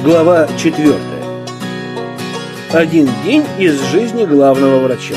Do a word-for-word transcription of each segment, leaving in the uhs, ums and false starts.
Глава четвертая. Один день из жизни главного врача.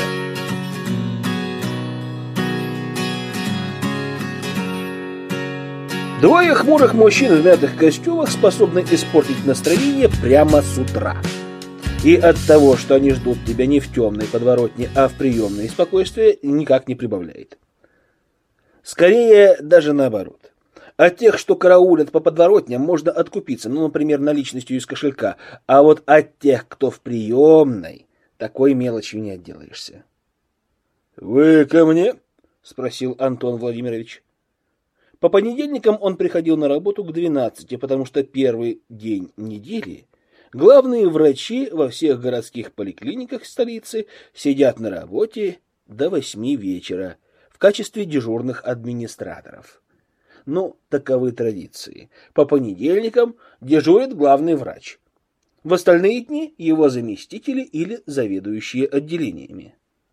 Двое хмурых мужчин в мятых костюмах способны испортить настроение прямо с утра. И от того, что они ждут тебя не в темной подворотне, а в приемной спокойствие, никак не прибавляет. Скорее, даже наоборот. От тех, что караулят по подворотням, можно откупиться, ну, например, наличностью из кошелька. А вот от тех, кто в приемной, такой мелочью не отделаешься. — Вы ко мне? — спросил Антон Владимирович. По понедельникам он приходил на работу к двенадцати, потому что первый день недели главные врачи во всех городских поликлиниках столицы сидят на работе до восьми вечера в качестве дежурных администраторов. Ну, таковы традиции. По понедельникам дежурит главный врач. В остальные дни его заместители или заведующие отделениями.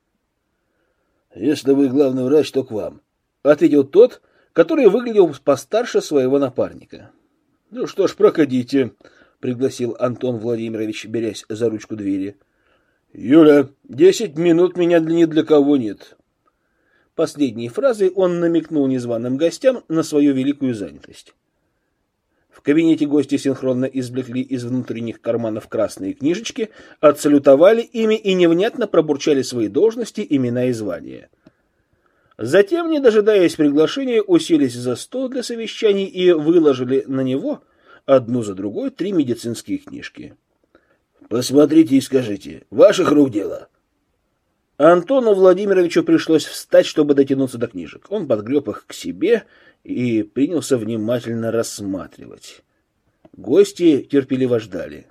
«Если вы главный врач, то к вам», — ответил тот, который выглядел постарше своего напарника. «Ну что ж, проходите», — пригласил Антон Владимирович, берясь за ручку двери. «Юля, десять минут меня ни для кого нет». Последней фразой он намекнул незваным гостям на свою великую занятость. В кабинете гости синхронно извлекли из внутренних карманов красные книжечки, отсалютовали ими и невнятно пробурчали свои должности, имена и звания. Затем, не дожидаясь приглашения, уселись за стол для совещаний и выложили на него одну за другой три медицинские книжки. «Посмотрите и скажите, ваших рук дело?» Антону Владимировичу пришлось встать, чтобы дотянуться до книжек. Он подгреб их к себе и принялся внимательно рассматривать. Гости терпеливо ждали.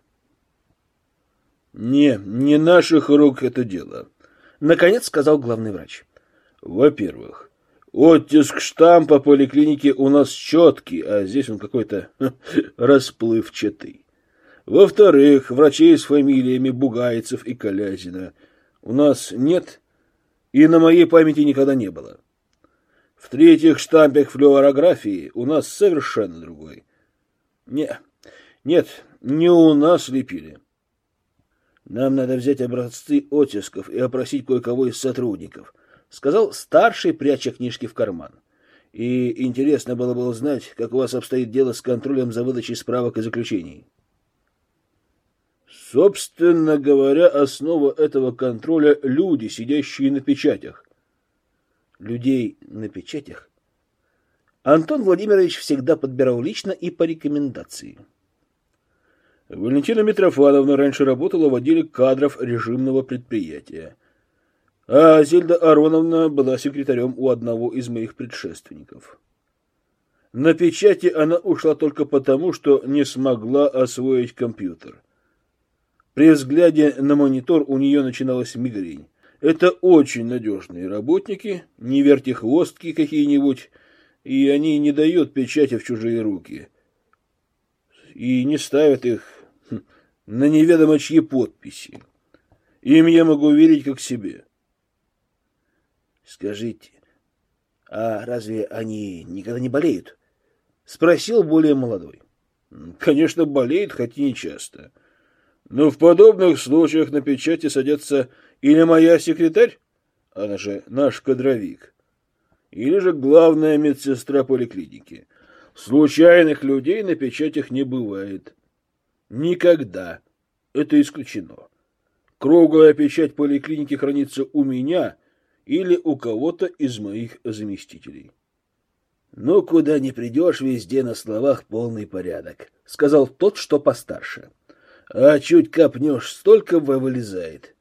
«Не, не наших рук это дело», — наконец сказал главный врач. «Во-первых, оттиск штампа поликлиники у нас четкий, а здесь он какой-то расплывчатый. Во-вторых, врачей с фамилиями Бугайцев и Колязина у нас нет и на моей памяти никогда не было. В-третьих, штампик флюорографии у нас совершенно другой. Не, нет, не у нас лепили. Нам надо взять образцы оттисков и опросить кое-кого из сотрудников», — сказал старший, пряча книжки в карман. «И интересно было бы узнать, как у вас обстоит дело с контролем за выдачей справок и заключений». Собственно говоря, основа этого контроля — люди, сидящие на печатях. Людей на печатях Антон Владимирович всегда подбирал лично и по рекомендации. Валентина Митрофановна раньше работала в отделе кадров режимного предприятия, а Зельда Ароновна была секретарем у одного из моих предшественников. На печати она ушла только потому, что не смогла освоить компьютер. При взгляде на монитор у нее начиналась мигрень. Это очень надежные работники, не вертихвостки какие-нибудь, и они не дают печати в чужие руки. И не ставят их на неведомо чьи подписи. Им я могу верить как себе. «Скажите, а разве они никогда не болеют?» — спросил более молодой. «Конечно, болеют, хоть и не часто. Но в подобных случаях на печати садятся или моя секретарь, она же наш кадровик, или же главная медсестра поликлиники. Случайных людей на печатях не бывает. Никогда. Это исключено. Круглая печать поликлиники хранится у меня или у кого-то из моих заместителей». «Ну, куда ни придешь, везде на словах полный порядок», — сказал тот, что постарше. «А чуть копнешь, столько вылезает».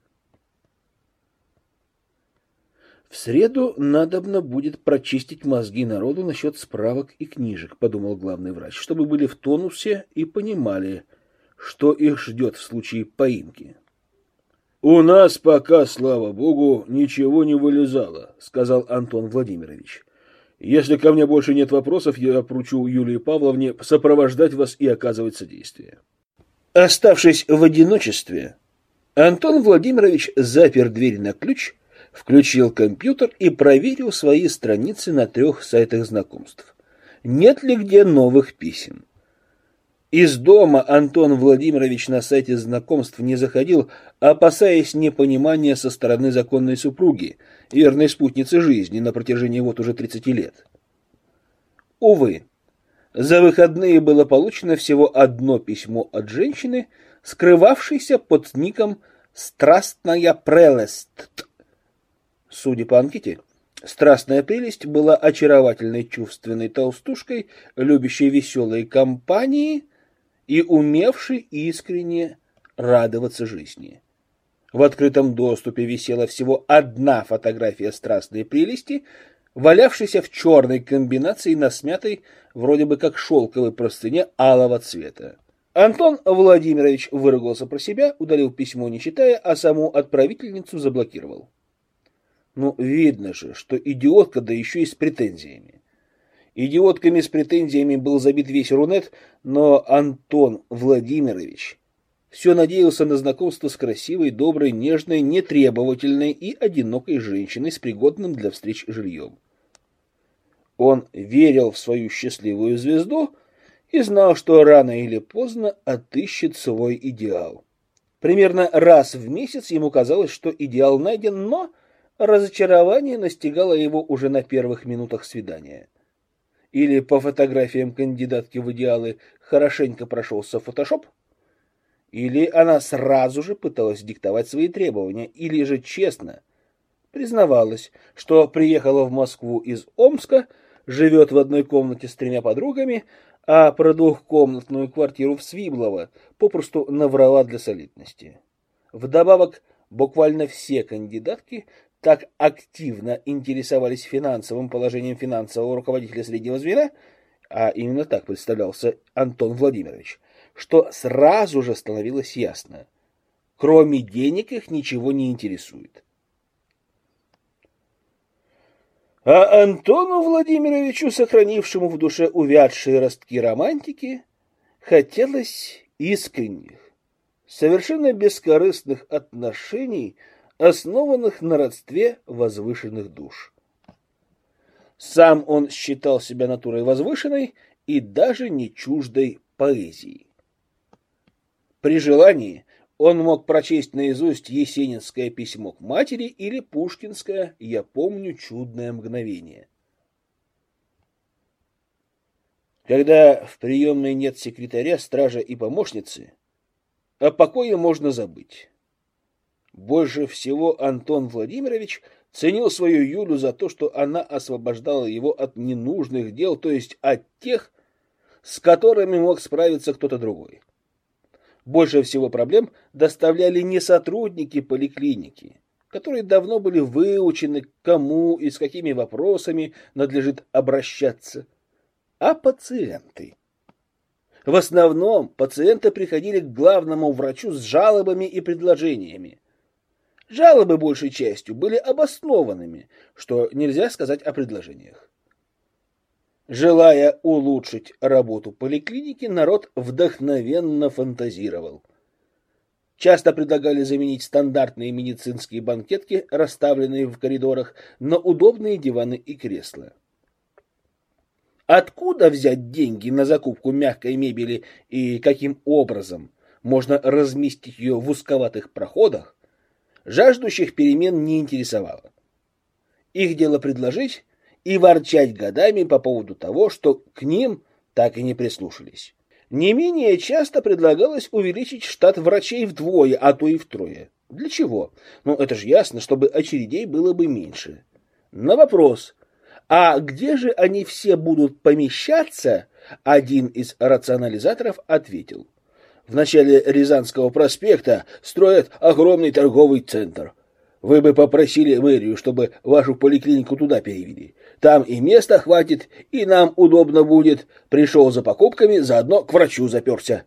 «В среду надобно будет прочистить мозги народу насчет справок и книжек», — подумал главный врач, «чтобы были в тонусе и понимали, что их ждет в случае поимки». «У нас пока, слава богу, ничего не вылезало», — сказал Антон Владимирович. «Если ко мне больше нет вопросов, я поручу Юлии Павловне сопровождать вас и оказывать содействие». Оставшись в одиночестве, Антон Владимирович запер дверь на ключ, включил компьютер и проверил свои страницы на трех сайтах знакомств. Нет ли где новых писем? Из дома Антон Владимирович на сайте знакомств не заходил, опасаясь непонимания со стороны законной супруги, верной спутницы жизни на протяжении вот уже тридцати лет. Увы, за выходные было получено всего одно письмо от женщины, скрывавшейся под ником «Страстная прелесть». Судя по анкете, страстная прелесть была очаровательной чувственной толстушкой, любящей веселые компании и умевшей искренне радоваться жизни. В открытом доступе висела всего одна фотография страстной прелести, валявшейся в черной комбинации на смятой, вроде бы как шелковой простыне алого цвета. Антон Владимирович выругался про себя, удалил письмо не читая, а саму отправительницу заблокировал. Ну, видно же, что идиотка, да еще и с претензиями. Идиотками с претензиями был забит весь Рунет, но Антон Владимирович все надеялся на знакомство с красивой, доброй, нежной, нетребовательной и одинокой женщиной с пригодным для встреч жильем. Он верил в свою счастливую звезду и знал, что рано или поздно отыщет свой идеал. Примерно раз в месяц ему казалось, что идеал найден, но разочарование настигало его уже на первых минутах свидания. Или по фотографиям кандидатки в идеалы хорошенько прошелся фотошоп, или она сразу же пыталась диктовать свои требования, или же честно признавалась, что приехала в Москву из Омска, живет в одной комнате с тремя подругами, а про двухкомнатную квартиру в Свиблово попросту наврала для солидности. Вдобавок, буквально все кандидатки так активно интересовались финансовым положением финансового руководителя среднего звена, а именно так представлялся Антон Владимирович, что сразу же становилось ясно: кроме денег их ничего не интересует. А Антону Владимировичу, сохранившему в душе увядшие ростки романтики, хотелось искренних, совершенно бескорыстных отношений, основанных на родстве возвышенных душ. Сам он считал себя натурой возвышенной и даже не чуждой поэзии. При желании он мог прочесть наизусть есенинское письмо к матери или пушкинское «Я помню чудное мгновение». Когда в приемной нет секретаря, стража и помощницы, о покое можно забыть. Больше всего Антон Владимирович ценил свою Юлю за то, что она освобождала его от ненужных дел, то есть от тех, с которыми мог справиться кто-то другой. Больше всего проблем доставляли не сотрудники поликлиники, которые давно были выучены, к кому и с какими вопросами надлежит обращаться, а пациенты. В основном пациенты приходили к главному врачу с жалобами и предложениями. Жалобы большей частью были обоснованными, что нельзя сказать о предложениях. Желая улучшить работу поликлиники, народ вдохновенно фантазировал. Часто предлагали заменить стандартные медицинские банкетки, расставленные в коридорах, на удобные диваны и кресла. Откуда взять деньги на закупку мягкой мебели и каким образом можно разместить ее в узковатых проходах, жаждущих перемен не интересовало. Их дело предложить и ворчать годами по поводу того, что к ним так и не прислушались. Не менее часто предлагалось увеличить штат врачей вдвое, а то и втрое. Для чего? Ну, это же ясно, чтобы очередей было бы меньше. На вопрос, а где же они все будут помещаться, один из рационализаторов ответил: в начале Рязанского проспекта строят огромный торговый центр. Вы бы попросили мэрию, чтобы вашу поликлинику туда перевели. Там и места хватит, и нам удобно будет. Пришел за покупками, заодно к врачу заперся.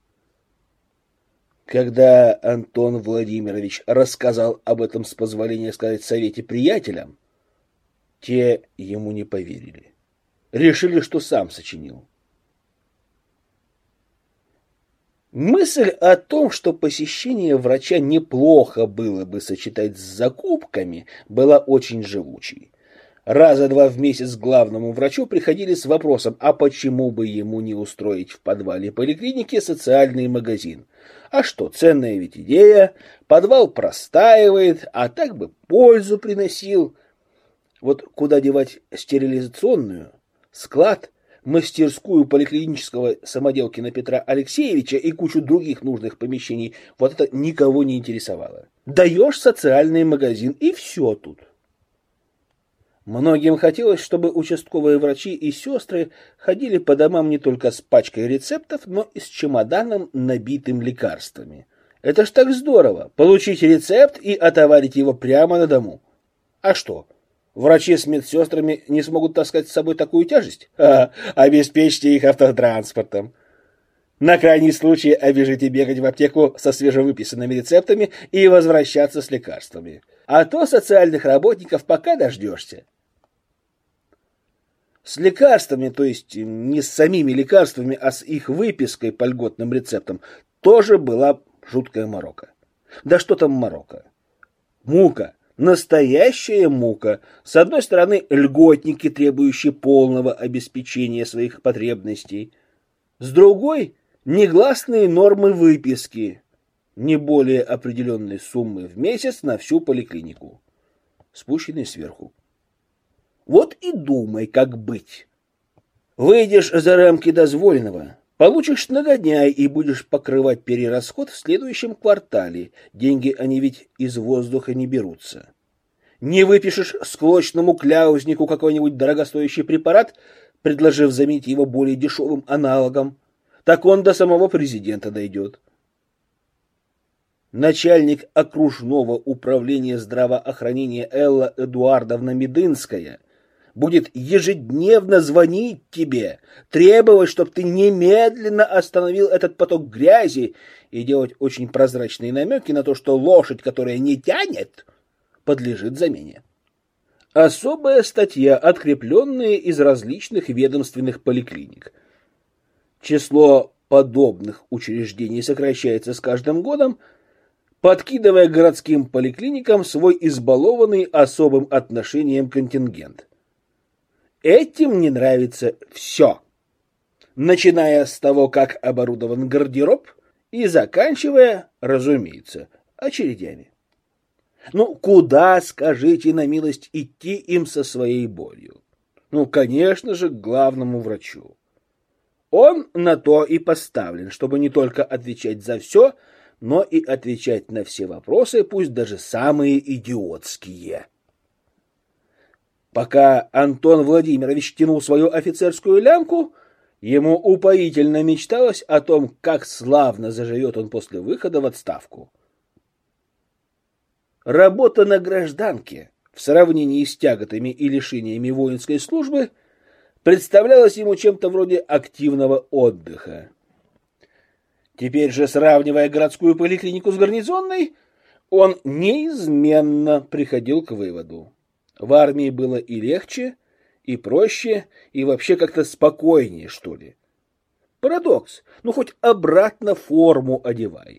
Когда Антон Владимирович рассказал об этом, с позволения сказать, совете приятелям, те ему не поверили. Решили, что сам сочинил. Мысль о том, что посещение врача неплохо было бы сочетать с закупками, была очень живучей. раза два в месяц к главному врачу приходили с вопросом, а почему бы ему не устроить в подвале поликлиники социальный магазин. А что, ценная ведь идея, подвал простаивает, а так бы пользу приносил. Вот куда девать стерилизационную, склад, мастерскую поликлинического самоделкина Петра Алексеевича и кучу других нужных помещений, вот это никого не интересовало. Даешь социальный магазин, и все тут. Многим хотелось, чтобы участковые врачи и сестры ходили по домам не только с пачкой рецептов, но и с чемоданом, набитым лекарствами. Это ж так здорово, получить рецепт и отоварить его прямо на дому. А что, врачи с медсестрами не смогут таскать с собой такую тяжесть? А, обеспечьте их автотранспортом. На крайний случай обижите бегать в аптеку со свежевыписанными рецептами и возвращаться с лекарствами. А то социальных работников пока дождешься. С лекарствами, то есть не с самими лекарствами, а с их выпиской по льготным рецептам, тоже была жуткая морока. Да что там морока? Мука. Настоящая мука. С одной стороны, льготники, требующие полного обеспечения своих потребностей. С другой, негласные нормы выписки. Не более определенной суммы в месяц на всю поликлинику. Спущенные сверху. Вот и думай, как быть. Выйдешь за рамки дозволенного, получишь нагоняй и будешь покрывать перерасход в следующем квартале. Деньги, они ведь из воздуха не берутся. Не выпишешь склочному кляузнику какой-нибудь дорогостоящий препарат, предложив заменить его более дешевым аналогом, так он до самого президента дойдет. Начальник окружного управления здравоохранения Элла Эдуардовна Медынская будет ежедневно звонить тебе, требовать, чтобы ты немедленно остановил этот поток грязи и делать очень прозрачные намеки на то, что лошадь, которая не тянет, подлежит замене. Особая статья, открепленная из различных ведомственных поликлиник. Число подобных учреждений сокращается с каждым годом, подкидывая городским поликлиникам свой избалованный особым отношением контингент. Этим не нравится все, начиная с того, как оборудован гардероб, и заканчивая, разумеется, очередями. Ну, куда, скажите на милость, идти им со своей болью? Ну, конечно же, к главному врачу. Он на то и поставлен, чтобы не только отвечать за все, но и отвечать на все вопросы, пусть даже самые идиотские. Пока Антон Владимирович тянул свою офицерскую лямку, ему упоительно мечталось о том, как славно заживет он после выхода в отставку. Работа на гражданке в сравнении с тяготами и лишениями воинской службы представлялась ему чем-то вроде активного отдыха. Теперь же, сравнивая городскую поликлинику с гарнизонной, он неизменно приходил к выводу: в армии было и легче, и проще, и вообще как-то спокойнее, что ли. Парадокс. Ну, хоть обратно форму одевай.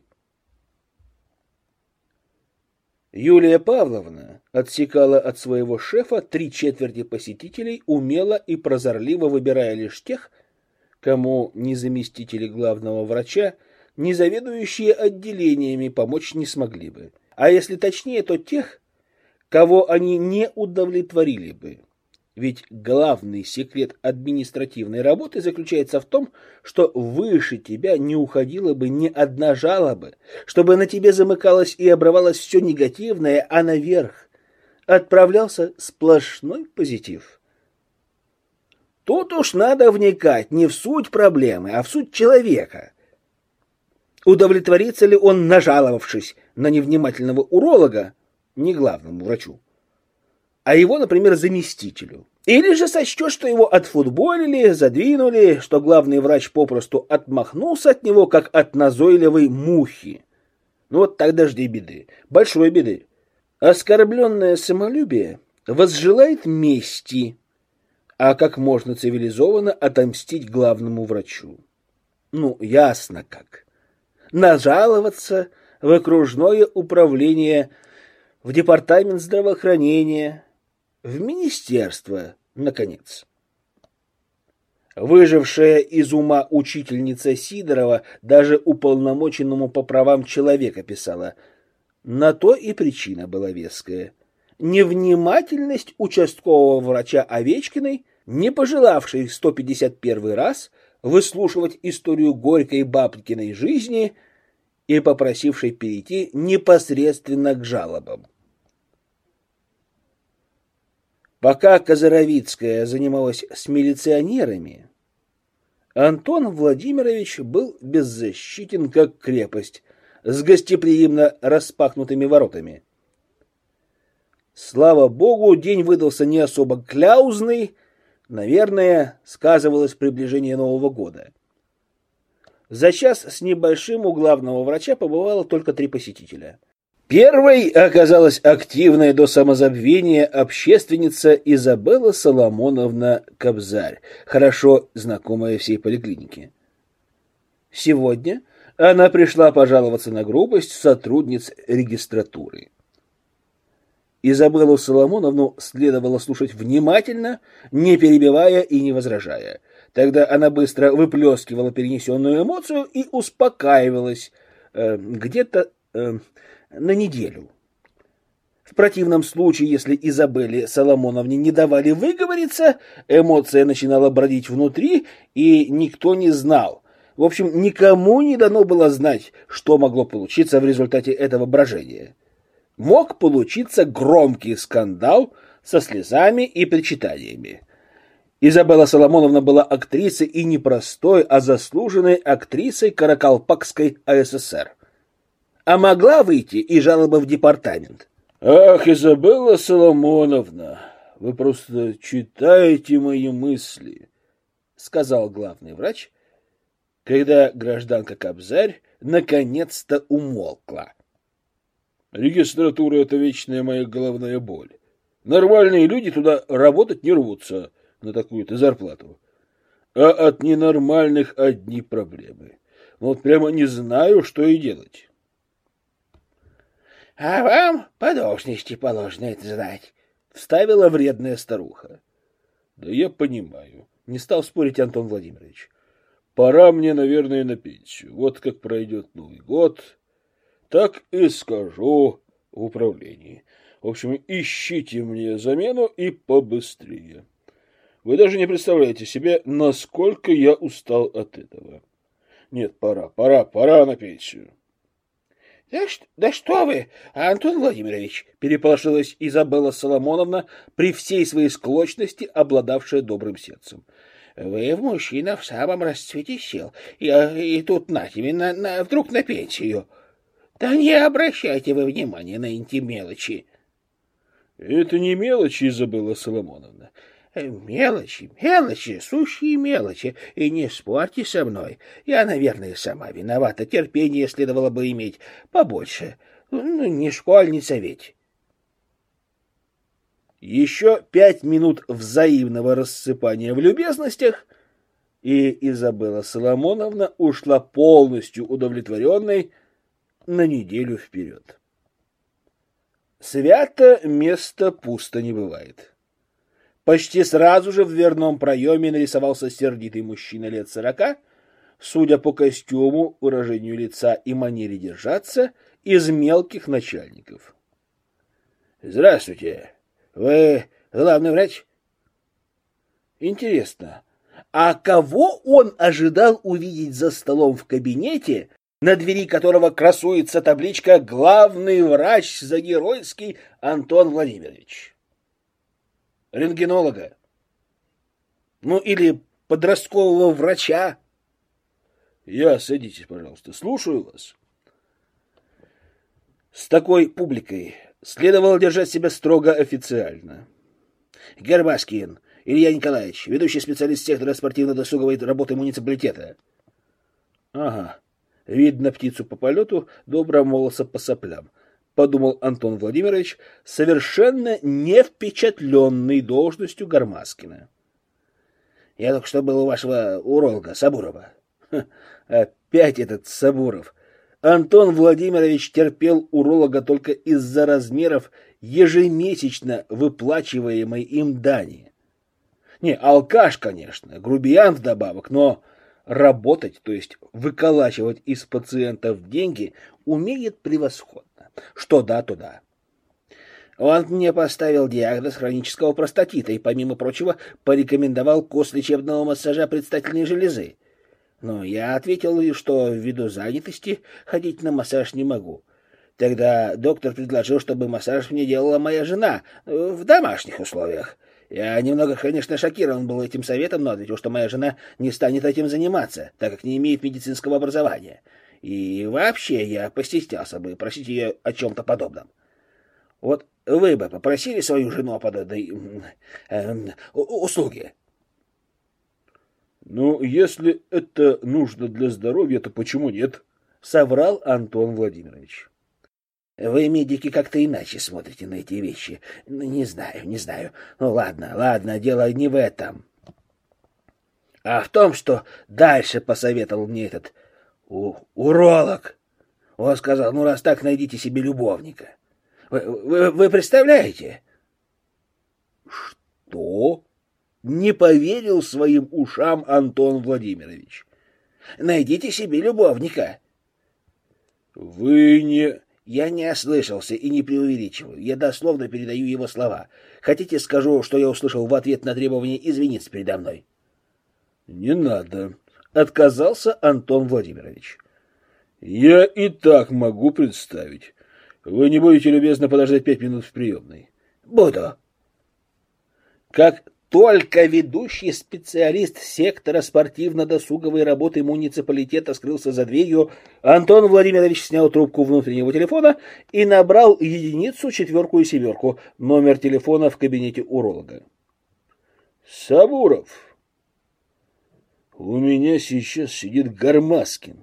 Юлия Павловна отсекала от своего шефа три четверти посетителей, умело и прозорливо выбирая лишь тех, кому ни заместители главного врача, ни заведующие отделениями помочь не смогли бы. А если точнее, то тех, кого они не удовлетворили бы. Ведь главный секрет административной работы заключается в том, что выше тебя не уходила бы ни одна жалоба, чтобы на тебе замыкалось и обрывалось все негативное, а наверх отправлялся сплошной позитив. Тут уж надо вникать не в суть проблемы, а в суть человека. Удовлетворится ли он, нажаловавшись на невнимательного уролога, не главному врачу, а его, например, заместителю. Или же сочтет, что его отфутболили, задвинули, что главный врач попросту отмахнулся от него, как от назойливой мухи. Ну вот тогда жди беды, большой беды. Оскорбленное самолюбие возжелает мести, а как можно цивилизованно отомстить главному врачу. Ну, ясно как. Нажаловаться в окружное управление, в департамент здравоохранения, в министерство, наконец. Выжившая из ума учительница Сидорова даже уполномоченному по правам человека писала: на то и причина была веская. Невнимательность участкового врача Овечкиной, не пожелавшей сто пятьдесят первый раз выслушивать историю горькой бабкиной жизни и попросившей перейти непосредственно к жалобам. Пока Казаровицкая занималась с милиционерами, Антон Владимирович был беззащитен, как крепость, с гостеприимно распахнутыми воротами. Слава богу, день выдался не особо кляузный, наверное, сказывалось приближение Нового года. За час с небольшим у главного врача побывало только три посетителя. Первой оказалась активная до самозабвения общественница Изабелла Соломоновна Кобзарь, хорошо знакомая всей поликлинике. Сегодня она пришла пожаловаться на грубость сотрудниц регистратуры. Изабеллу Соломоновну следовало слушать внимательно, не перебивая и не возражая. Тогда она быстро выплескивала перенесенную эмоцию и успокаивалась э, где-то э, на неделю. В противном случае, если Изабелле Соломоновне не давали выговориться, эмоция начинала бродить внутри, и никто не знал. В общем, никому не дано было знать, что могло получиться в результате этого брожения. Мог получиться громкий скандал со слезами и причитаниями. Изабелла Соломоновна была актрисой и не простой, а заслуженной актрисой Каракалпакской АССР. А могла выйти и жалоба в департамент. «Ах, Изабелла Соломоновна, вы просто читаете мои мысли», — сказал главный врач, когда гражданка Кобзарь наконец-то умолкла. «Регистратура — это вечная моя головная боль. Нормальные люди туда работать не рвутся на такую-то зарплату. А от ненормальных одни проблемы. Вот прямо не знаю, что и делать». — А вам по должности положено это знать, — вставила вредная старуха. — Да я понимаю, — не стал спорить Антон Владимирович. — Пора мне, наверное, на пенсию. Вот как пройдет Новый год, так и скажу в управлении. В общем, ищите мне замену и побыстрее. Вы даже не представляете себе, насколько я устал от этого. Нет, пора, пора, пора на пенсию. — Да, да что вы, Антон Владимирович, — переполошилась Изабелла Соломоновна, при всей своей склочности обладавшая добрым сердцем. — Вы мужчина в самом расцвете сил, и, и тут на тебе, на, на, вдруг на пенсию. Да не обращайте вы внимания на эти мелочи. — Это не мелочи, Изабелла Соломоновна. Мелочи, мелочи, сущие мелочи, и не спорьте со мной. Я, наверное, сама виновата, терпение следовало бы иметь побольше. Ну, не школьница ведь. Еще пять минут взаимного рассыпания в любезностях, и Изабелла Соломоновна ушла полностью удовлетворенной на неделю вперед. Свято место пусто не бывает. Почти сразу же в дверном проеме нарисовался сердитый мужчина лет сорока, судя по костюму, выражению лица и манере держаться, из мелких начальников. — Здравствуйте. Вы главный врач? Интересно, а кого он ожидал увидеть за столом в кабинете, на двери которого красуется табличка «Главный врач Загеройский Антон Владимирович»? Рентгенолога? Ну, или подросткового врача? Я, садитесь, пожалуйста, слушаю вас. С такой публикой следовало держать себя строго официально. Гермаскин Илья Николаевич, ведущий специалист сектора спортивно-досуговой работы муниципалитета. Ага, видно птицу по полету, доброго молодца по соплям. Подумал Антон Владимирович, совершенно не впечатленный должностью Гормаскина. — Я только что был у вашего уролога, Сабурова. Ха, опять этот Сабуров. Антон Владимирович терпел уролога только из-за размеров ежемесячно выплачиваемой им дани. Не, алкаш, конечно, грубиян вдобавок, но работать, то есть выколачивать из пациентов деньги, умеет превосходно. Что да, то да. Он мне поставил диагноз хронического простатита и, помимо прочего, порекомендовал курс лечебного массажа предстательной железы. Но я ответил, что ввиду занятости ходить на массаж не могу. Тогда доктор предложил, чтобы массаж мне делала моя жена в домашних условиях. Я немного, конечно, шокирован был этим советом, но ответил, что моя жена не станет этим заниматься, так как не имеет медицинского образования. И вообще я постеснялся бы просить ее о чем-то подобном. Вот вы бы попросили свою жену о подобной э, услуге? Ну, если это нужно для здоровья, то почему нет? Соврал Антон Владимирович. Вы, медики, как-то иначе смотрите на эти вещи. Не знаю, не знаю. Ну, ладно, ладно, дело не в этом. А в том, что дальше посоветовал мне этот у, уролог. Он сказал, ну, раз так, найдите себе любовника. Вы, вы, вы представляете? Что? Не поверил своим ушам Антон Владимирович. Найдите себе любовника. Вы не... Я не ослышался и не преувеличиваю. Я дословно передаю его слова. Хотите, скажу, что я услышал в ответ на требование извиниться передо мной? Не надо. Отказался Антон Владимирович. Я и так могу представить. Вы не будете любезно подождать пять минут в приемной? Буду. Как только ведущий специалист сектора спортивно-досуговой работы муниципалитета скрылся за дверью, Антон Владимирович снял трубку внутреннего телефона и набрал единицу, четверку и семерку, номер телефона в кабинете уролога. Сабуров, у меня сейчас сидит Гармаскин.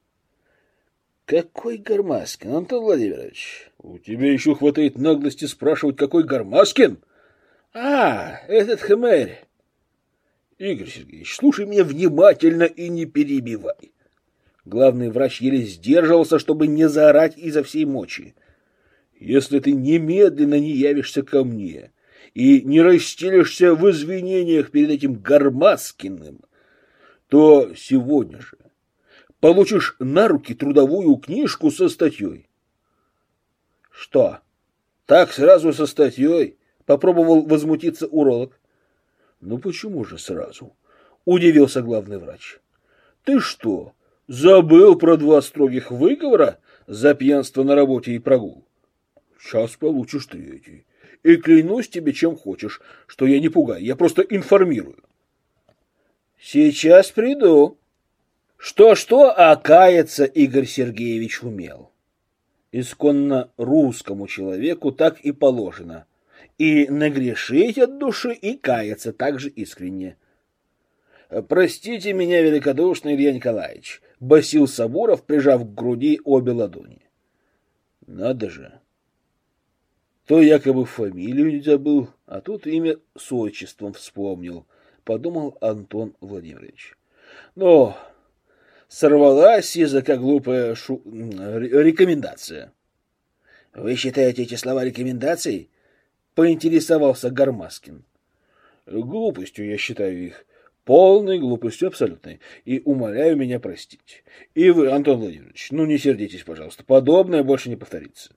Какой Гармаскин, Антон Владимирович? У тебя еще хватает наглости спрашивать, какой Гармаскин? А, этот хмырь. Игорь Сергеевич, слушай меня внимательно и не перебивай. Главный врач еле сдерживался, чтобы не заорать изо всей мочи. Если ты немедленно не явишься ко мне и не расстелишься в извинениях перед этим Гармаскиным, то сегодня же получишь на руки трудовую книжку со статьей. Что? Так сразу со статьей? Попробовал возмутиться уролог. Ну почему же сразу? Удивился главный врач. Ты что, забыл про два строгих выговора за пьянство на работе и прогул? Сейчас получишь третий. И клянусь тебе, чем хочешь, что я не пугаю, я просто информирую. Сейчас приду. Что-что, а каяться Игорь Сергеевич умел. Исконно русскому человеку так и положено. И нагрешить от души, и каяться так же искренне. «Простите меня, великодушный Илья Николаевич», — басил Сабуров, прижав к груди обе ладони. «Надо же! То якобы фамилию не забыл, а тут имя с отчеством вспомнил», — подумал Антон Владимирович. «Но сорвалась с языка глупая шу... рекомендация». «Вы считаете эти слова рекомендацией?» — поинтересовался Гармаскин. «Глупостью я считаю их. Полной глупостью абсолютной. И умоляю меня простить. И вы, Антон Владимирович, ну не сердитесь, пожалуйста. Подобное больше не повторится».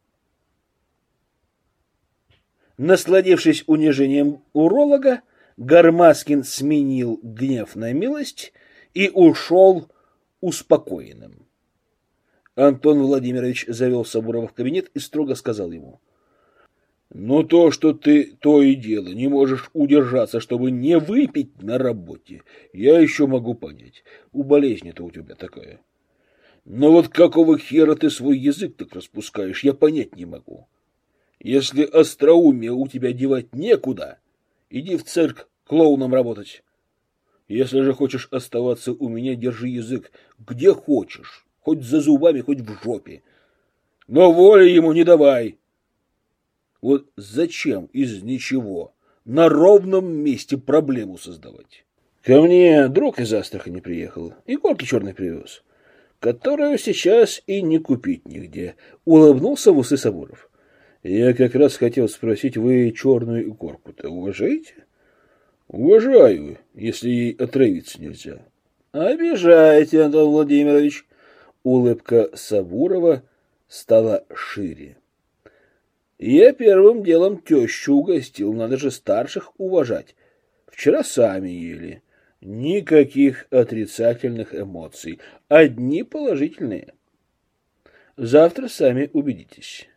Насладившись унижением уролога, Гармаскин сменил гнев на милость и ушел успокоенным. Антон Владимирович завел Сабурова в кабинет и строго сказал ему: Но то, что ты то и дело не можешь удержаться, чтобы не выпить на работе, я еще могу понять. У болезни-то у тебя такая. Но вот какого хера ты свой язык так распускаешь, я понять не могу. Если остроумие у тебя девать некуда, иди в цирк клоуном работать. Если же хочешь оставаться у меня, держи язык где хочешь, хоть за зубами, хоть в жопе. Но воли ему не давай. Вот зачем из ничего на ровном месте проблему создавать? Ко мне друг из Астрахани приехал, иголки черный привез, которую сейчас и не купить нигде. Улыбнулся в усы Сабуров. Я как раз хотел спросить, вы черную икорку-то уважаете? Уважаю, если ей отравиться нельзя. Обижаете, Антон Владимирович. Улыбка Сабурова стала шире. Я первым делом тещу угостил, надо же старших уважать. Вчера сами ели. Никаких отрицательных эмоций, одни положительные. Завтра сами убедитесь.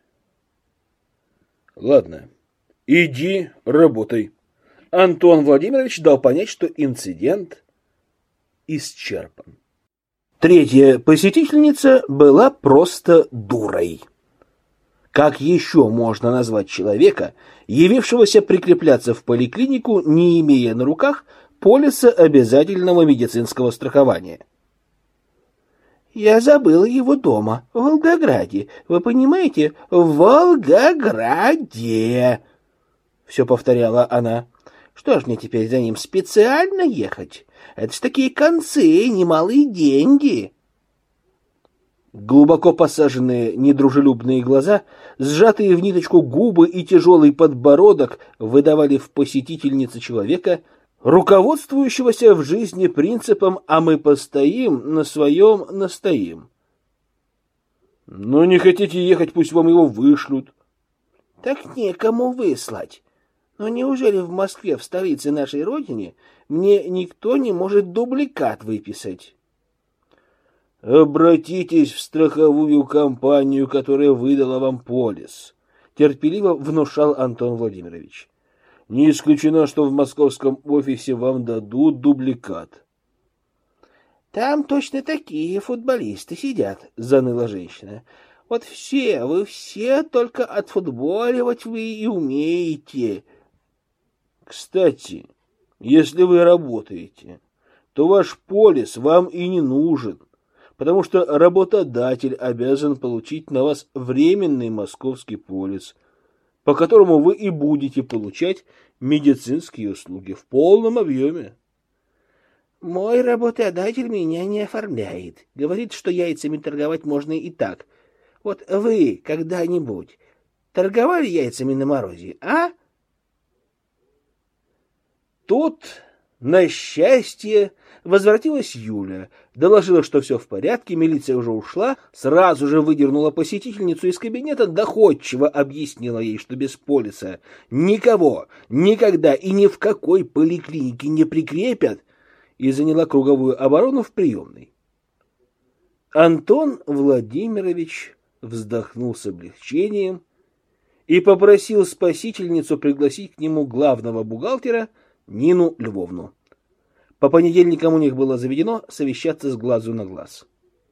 Ладно, иди работай. Антон Владимирович дал понять, что инцидент исчерпан. Третья посетительница была просто дурой. Как еще можно назвать человека, явившегося прикрепляться в поликлинику, не имея на руках полиса обязательного медицинского страхования? «Я забыла его дома, в Волгограде. Вы понимаете, в Волгограде!» Все повторяла она. «Что ж мне теперь за ним специально ехать? Это ж такие концы, немалые деньги!» Глубоко посаженные недружелюбные глаза, сжатые в ниточку губы и тяжелый подбородок выдавали в посетительнице человека, руководствующегося в жизни принципом «а мы постоим, на своем настоим». «Ну, не хотите ехать, пусть вам его вышлют». «Так некому выслать. Но неужели в Москве, в столице нашей родины, мне никто не может дубликат выписать?» «Обратитесь в страховую компанию, которая выдала вам полис», — терпеливо внушал Антон Владимирович. «Не исключено, что в московском офисе вам дадут дубликат». «Там точно такие футболисты сидят», — заныла женщина. «Вот все, вы все только отфутболивать вы и умеете». «Кстати, если вы работаете, то ваш полис вам и не нужен, потому что работодатель обязан получить на вас временный московский полис, по которому вы и будете получать медицинские услуги в полном объеме». «Мой работодатель меня не оформляет. Говорит, что яйцами торговать можно и так. Вот вы когда-нибудь торговали яйцами на морозе, а?» Тут, на счастье, возвратилась Юля, доложила, что все в порядке, милиция уже ушла, сразу же выдернула посетительницу из кабинета, доходчиво объяснила ей, что без полиса никого, никогда и ни в какой поликлинике не прикрепят, и заняла круговую оборону в приемной. Антон Владимирович вздохнул с облегчением и попросил спасительницу пригласить к нему главного бухгалтера Нину Львовну. По понедельникам у них было заведено совещаться с глазу на глаз.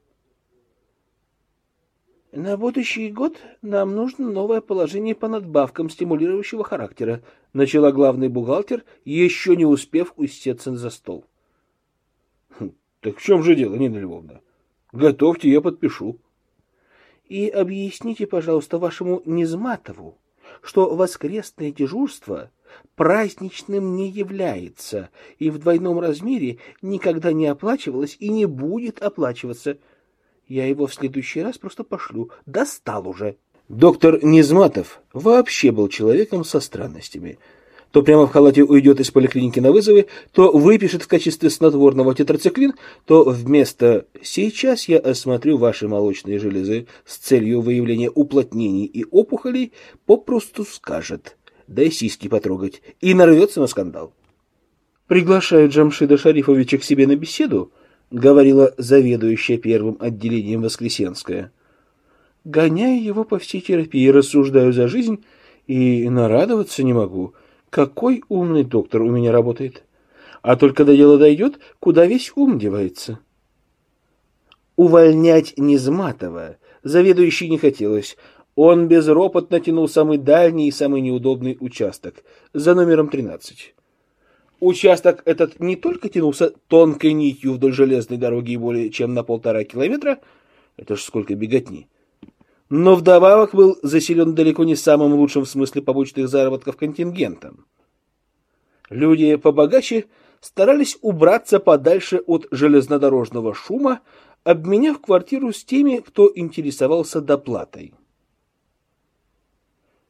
«На будущий год нам нужно новое положение по надбавкам стимулирующего характера», начала главный бухгалтер, еще не успев усесться за стол. Хм, «Так в чем же дело, Нина Львовна? Готовьте, я подпишу». «И объясните, пожалуйста, вашему Низматову, что воскресное дежурство праздничным не является и в двойном размере никогда не оплачивалось и не будет оплачиваться. Я его в следующий раз просто пошлю. Достал уже». Доктор Низматов вообще был человеком со странностями. То прямо в халате уйдет из поликлиники на вызовы, то выпишет в качестве снотворного тетрациклин, то вместо «сейчас я осмотрю ваши молочные железы с целью выявления уплотнений и опухолей» попросту скажет «дай сиськи потрогать» и нарвется на скандал. «Приглашаю Джамшида Шарифовича к себе на беседу», — говорила заведующая первым отделением Воскресенская. «Гоняю его по всей терапии, рассуждаю за жизнь и нарадоваться не могу. Какой умный доктор у меня работает. А только до дела дойдет, куда весь ум девается». Увольнять Низматова заведующей не хотелось. Он безропотно тянул самый дальний и самый неудобный участок, за номером тринадцать. Участок этот не только тянулся тонкой нитью вдоль железной дороги более чем на полтора километра, это ж сколько беготни, но вдобавок был заселен далеко не самым лучшим в смысле побочных заработков контингентом. Люди побогаче старались убраться подальше от железнодорожного шума, обменяв квартиру с теми, кто интересовался доплатой.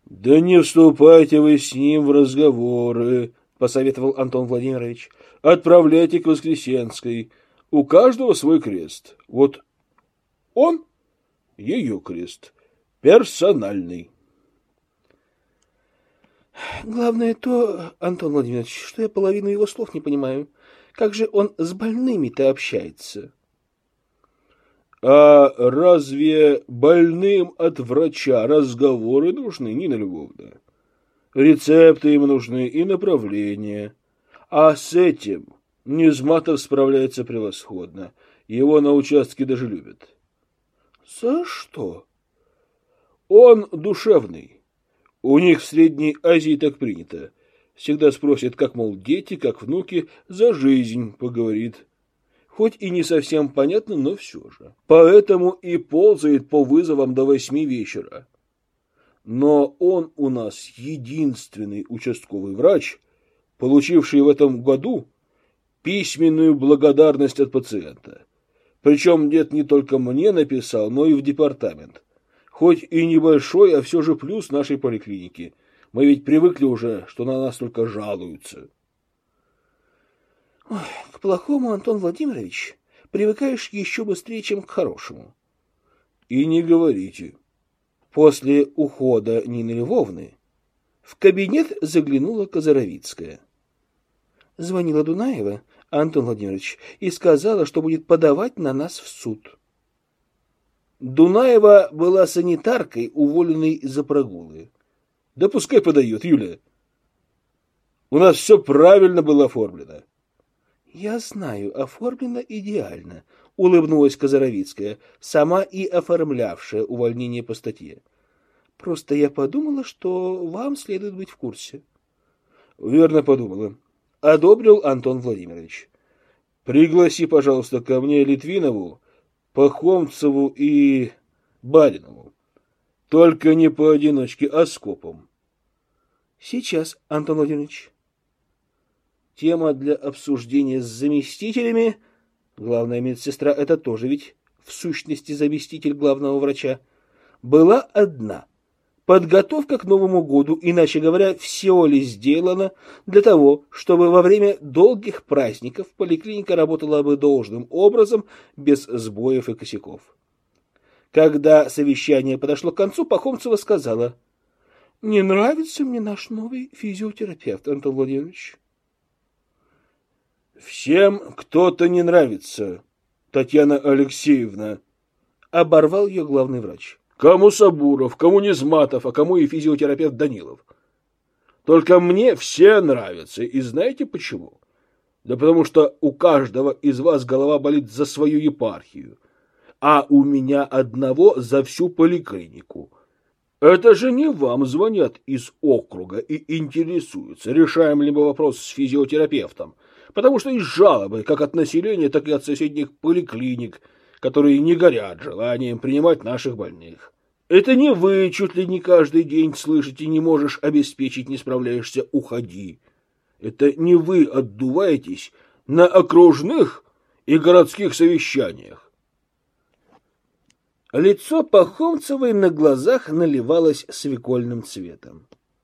Да не вступайте вы с ним в разговоры, посоветовал Антон Владимирович. Отправляйте к Воскресенской. У каждого свой крест. Вот он, ее крест, персональный. Главное то, Антон Владимирович, что я половину его слов не понимаю. Как же он с больными-то общается? А разве больным от врача разговоры нужны, Нина Львовна? Рецепты им нужны и направления. А с этим Низматов справляется превосходно. Его на участке даже любят. За что? Он душевный. У них в Средней Азии так принято. Всегда спросит, как, мол, дети, как внуки, за жизнь поговорит. Хоть и не совсем понятно, но все же. Поэтому и ползает по вызовам до восьми вечера. Но он у нас единственный участковый врач, получивший в этом году письменную благодарность от пациента. Причем дед не только мне написал, но и в департамент. Хоть и небольшой, а все же плюс нашей поликлиники. Мы ведь привыкли уже, что на нас только жалуются. Ой, к плохому, Антон Владимирович, привыкаешь еще быстрее, чем к хорошему. И не говорите. После ухода Нины Львовны в кабинет заглянула Казаровицкая. Звонила Дунаева, Антон Владимирович, и сказала, что будет подавать на нас в суд. Дунаева была санитаркой, уволенной за прогулы. Да пускай подает, Юля. У нас все правильно было оформлено. Я знаю, оформлено идеально, улыбнулась Казаровицкая, сама и оформлявшая увольнение по статье. Просто я подумала, что вам следует быть в курсе. Верно подумала. Одобрил Антон Владимирович. Пригласи, пожалуйста, ко мне Литвинову, Пахомцеву и Баринову. Только не поодиночке, а скопом. Сейчас, Антон Владимирович. Тема для обсуждения с заместителями. Главная медсестра — это тоже ведь в сущности заместитель главного врача. Была одна. Подготовка к Новому году, иначе говоря, все ли сделано для того, чтобы во время долгих праздников поликлиника работала бы должным образом, без сбоев и косяков. Когда совещание подошло к концу, Пахомцева сказала: «Не нравится мне наш новый физиотерапевт, Антон Владимирович». «Всем кто-то не нравится, Татьяна Алексеевна», — оборвал ее главный врач. «Кому Сабуров, кому Низматов, а кому и физиотерапевт Данилов. Только мне все нравятся, и знаете почему? Да потому что у каждого из вас голова болит за свою епархию, а у меня одного за всю поликлинику. Это же не вам звонят из округа и интересуются, решаем ли мы вопрос с физиотерапевтом, потому что есть жалобы как от населения, так и от соседних поликлиник, которые не горят желанием принимать наших больных. Это не вы чуть ли не каждый день слышите: не можешь обеспечить, не справляешься, уходи. Это не вы отдуваетесь на окружных и городских совещаниях. Лицо Пахомцевой на глазах наливалось свекольным цветом.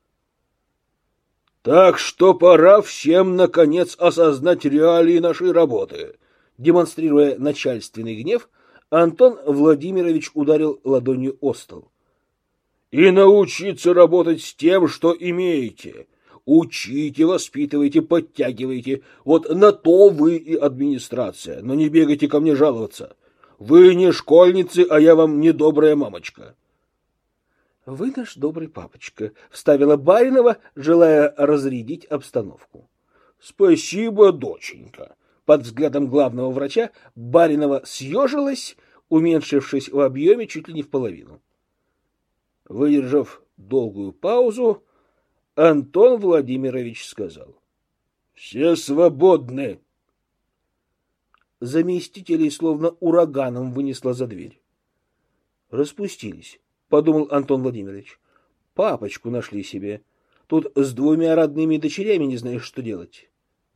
Так что пора всем, наконец, осознать реалии нашей работы. Демонстрируя начальственный гнев, Антон Владимирович ударил ладонью о стол. И научиться работать с тем, что имеете. Учите, воспитывайте, подтягивайте. Вот на то вы и администрация. Но не бегайте ко мне жаловаться. Вы не школьницы, а я вам не добрая мамочка. — Вы наш добрый папочка, — вставила Баринова, желая разрядить обстановку. — Спасибо, доченька. Под взглядом главного врача Баринова съежилась, уменьшившись в объеме чуть ли не в половину. Выдержав долгую паузу, Антон Владимирович сказал: «Все свободны». Заместителей словно ураганом вынесло за дверь. «Распустились», — подумал Антон Владимирович. «Папочку нашли себе. Тут с двумя родными дочерями не знаешь, что делать».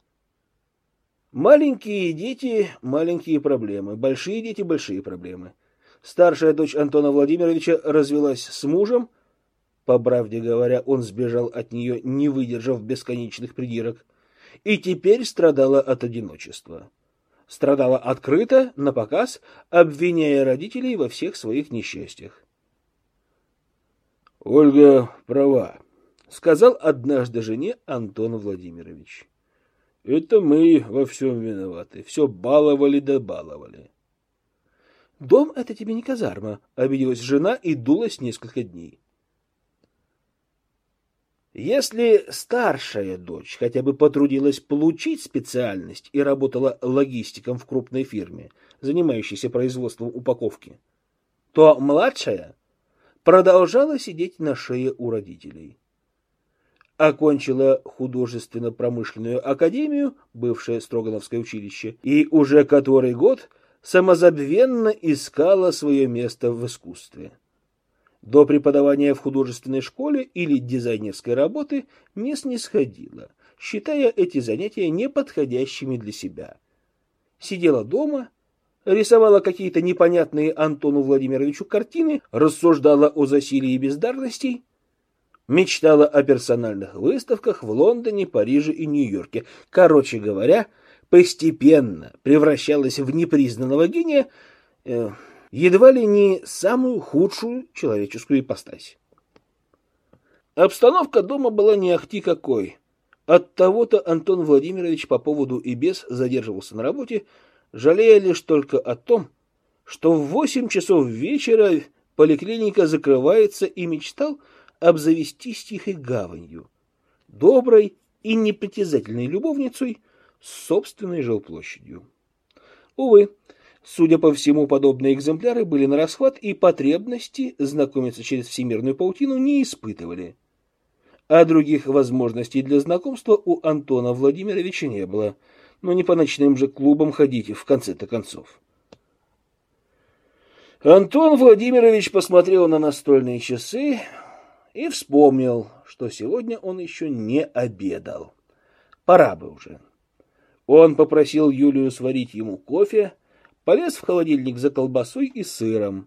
Маленькие дети — маленькие проблемы, большие дети — большие проблемы. Старшая дочь Антона Владимировича развелась с мужем, По правде говоря, он сбежал от нее, не выдержав бесконечных придирок, и теперь страдала от одиночества. Страдала открыто, напоказ, обвиняя родителей во всех своих несчастьях. Ольга права, — сказал однажды жене Антон Владимирович. — Это мы во всем виноваты, все баловали да баловали. — Дом — это тебе не казарма, — обиделась жена и дулась несколько дней. Если старшая дочь хотя бы потрудилась получить специальность и работала логистиком в крупной фирме, занимающейся производством упаковки, то младшая продолжала сидеть на шее у родителей. Окончила художественно-промышленную академию, бывшее Строгановское училище, и уже который год самозабвенно искала свое место в искусстве. До преподавания в художественной школе или дизайнерской работы не снисходила, считая эти занятия неподходящими для себя. Сидела дома, рисовала какие-то непонятные Антону Владимировичу картины, рассуждала о засилии бездарностей, мечтала о персональных выставках в Лондоне, Париже и Нью-Йорке. Короче говоря, постепенно превращалась в непризнанного гения, э, едва ли не самую худшую человеческую ипостась. Обстановка дома была не ахти какой. Оттого-то Антон Владимирович по поводу и без задерживался на работе, жалея лишь только о том, что в восемь часов вечера поликлиника закрывается, и мечтал обзавестись тихой гаванью, доброй и непритязательной любовницей с собственной жилплощадью. Увы, судя по всему, подобные экземпляры были на расхват, и потребности знакомиться через всемирную паутину не испытывали. А других возможностей для знакомства у Антона Владимировича не было, но не по ночным же клубам ходить в конце-то концов. Антон Владимирович посмотрел на настольные часы и вспомнил, что сегодня он еще не обедал. Пора бы уже. Он попросил Юлию сварить ему кофе, полез в холодильник за колбасой и сыром.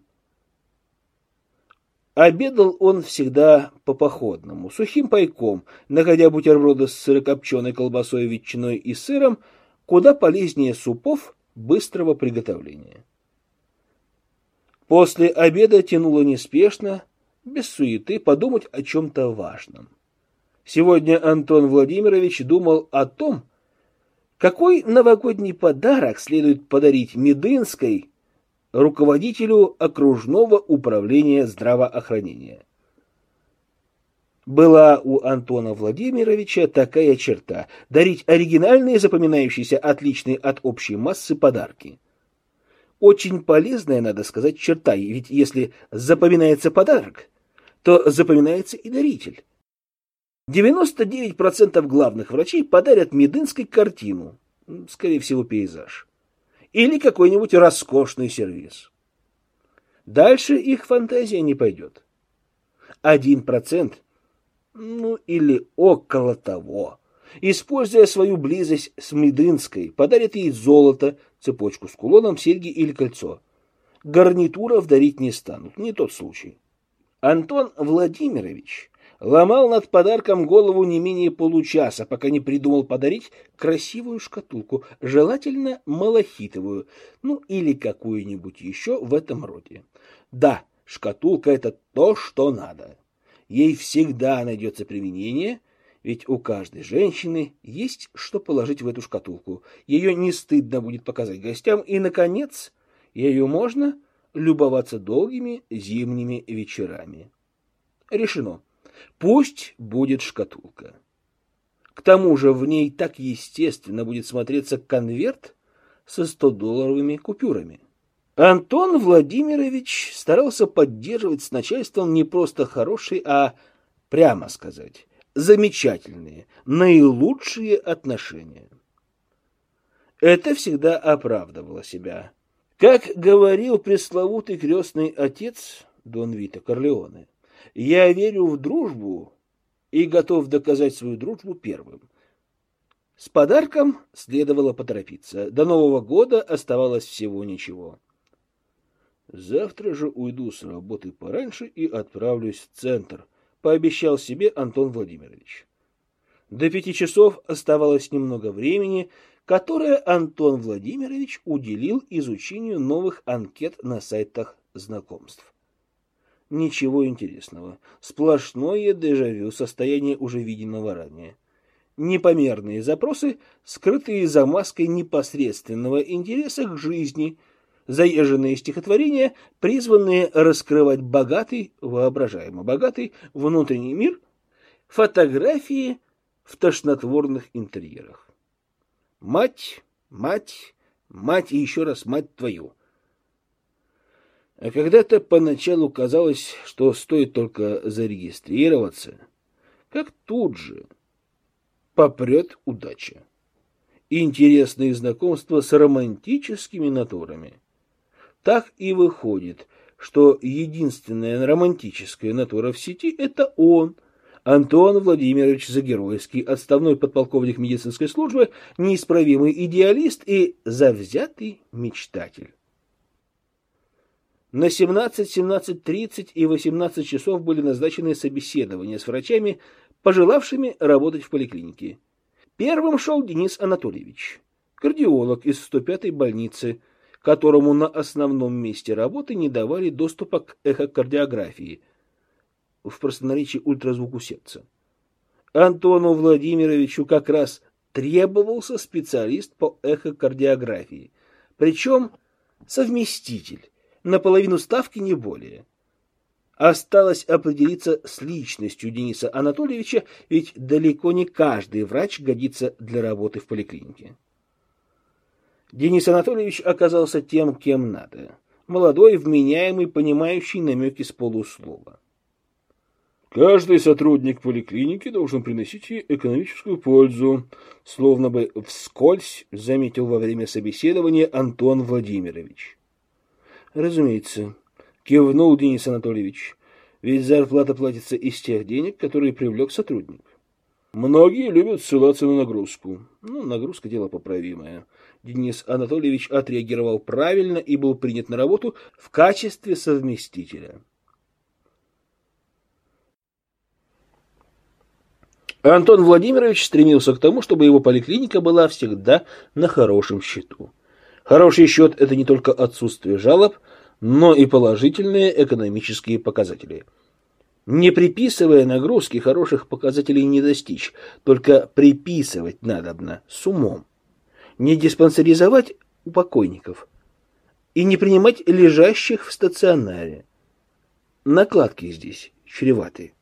Обедал он всегда по-походному, сухим пайком, находя бутерброды с сырокопченой колбасой, ветчиной и сыром куда полезнее супов быстрого приготовления. После обеда тянуло неспешно, без суеты, подумать о чем-то важном. Сегодня Антон Владимирович думал о том, какой новогодний подарок следует подарить Медынской, руководителю окружного управления здравоохранения. Была у Антона Владимировича такая черта — дарить оригинальные, запоминающиеся, отличные от общей массы подарки. Очень полезная, надо сказать, черта, ведь если запоминается подарок, то запоминается и даритель. девяносто девять процентов главных врачей подарят Медынской картину, скорее всего, пейзаж, или какой-нибудь роскошный сервиз. Дальше их фантазия не пойдет. Один процент, ну или около того, используя свою близость с Медынской, подарит ей золото, цепочку с кулоном, серьги или кольцо. Гарнитуров дарить не станут, не тот случай. Антон Владимирович ломал над подарком голову не менее получаса, пока не придумал подарить красивую шкатулку, желательно малахитовую, ну или какую-нибудь еще в этом роде. Да, шкатулка — это то, что надо. Ей всегда найдется применение, ведь у каждой женщины есть что положить в эту шкатулку. Ее не стыдно будет показать гостям, и, наконец, ею можно любоваться долгими зимними вечерами. Решено. Пусть будет шкатулка. К тому же в ней так естественно будет смотреться конверт со стодолларовыми купюрами. Антон Владимирович старался поддерживать с начальством не просто хорошие, а, прямо сказать, замечательные, наилучшие отношения. Это всегда оправдывало себя. Как говорил пресловутый крестный отец Дон Вито Корлеоне, я верю в дружбу и готов доказать свою дружбу первым. С подарком следовало поторопиться. До Нового года оставалось всего ничего. Завтра же уйду с работы пораньше и отправлюсь в центр, пообещал себе Антон Владимирович. До пяти часов оставалось немного времени, которое Антон Владимирович уделил изучению новых анкет на сайтах знакомств. Ничего интересного. Сплошное дежавю, состояние уже виденного ранее. Непомерные запросы, скрытые за маской непосредственного интереса к жизни, заезженные стихотворения, призванные раскрывать богатый, воображаемо богатый внутренний мир, фотографии в тошнотворных интерьерах. Мать, мать, мать и еще раз мать твою. А когда-то поначалу казалось, что стоит только зарегистрироваться, как тут же попрет удача. Интересные знакомства с романтическими натурами. Так и выходит, что единственная романтическая натура в сети — это он, Антон Владимирович Загеройский, отставной подполковник медицинской службы, неисправимый идеалист и завзятый мечтатель. На семнадцать, семнадцать тридцать и восемнадцать часов были назначены собеседования с врачами, пожелавшими работать в поликлинике. Первым шел Денис Анатольевич, кардиолог из сто пятой больницы, которому на основном месте работы не давали доступа к эхокардиографии, в простонаречии ультразвуку сердца. Антону Владимировичу как раз требовался специалист по эхокардиографии, причем совместитель, наполовину ставки не более. Осталось определиться с личностью Дениса Анатольевича, ведь далеко не каждый врач годится для работы в поликлинике. Денис Анатольевич оказался тем, кем надо. Молодой, вменяемый, понимающий намеки с полуслова. Каждый сотрудник поликлиники должен приносить ей экономическую пользу, словно бы вскользь заметил во время собеседования Антон Владимирович. Разумеется, кивнул Денис Анатольевич, ведь зарплата платится из тех денег, которые привлек сотрудник. Многие любят ссылаться на нагрузку. Ну, нагрузка — дело поправимое. Денис Анатольевич отреагировал правильно и был принят на работу в качестве совместителя. Антон Владимирович стремился к тому, чтобы его поликлиника была всегда на хорошем счету. Хороший счет — это не только отсутствие жалоб, но и положительные экономические показатели. Не приписывая нагрузки, хороших показателей не достичь, только приписывать надобно с умом. Не диспансеризовать у покойников и не принимать лежащих в стационаре. Накладки здесь чреваты.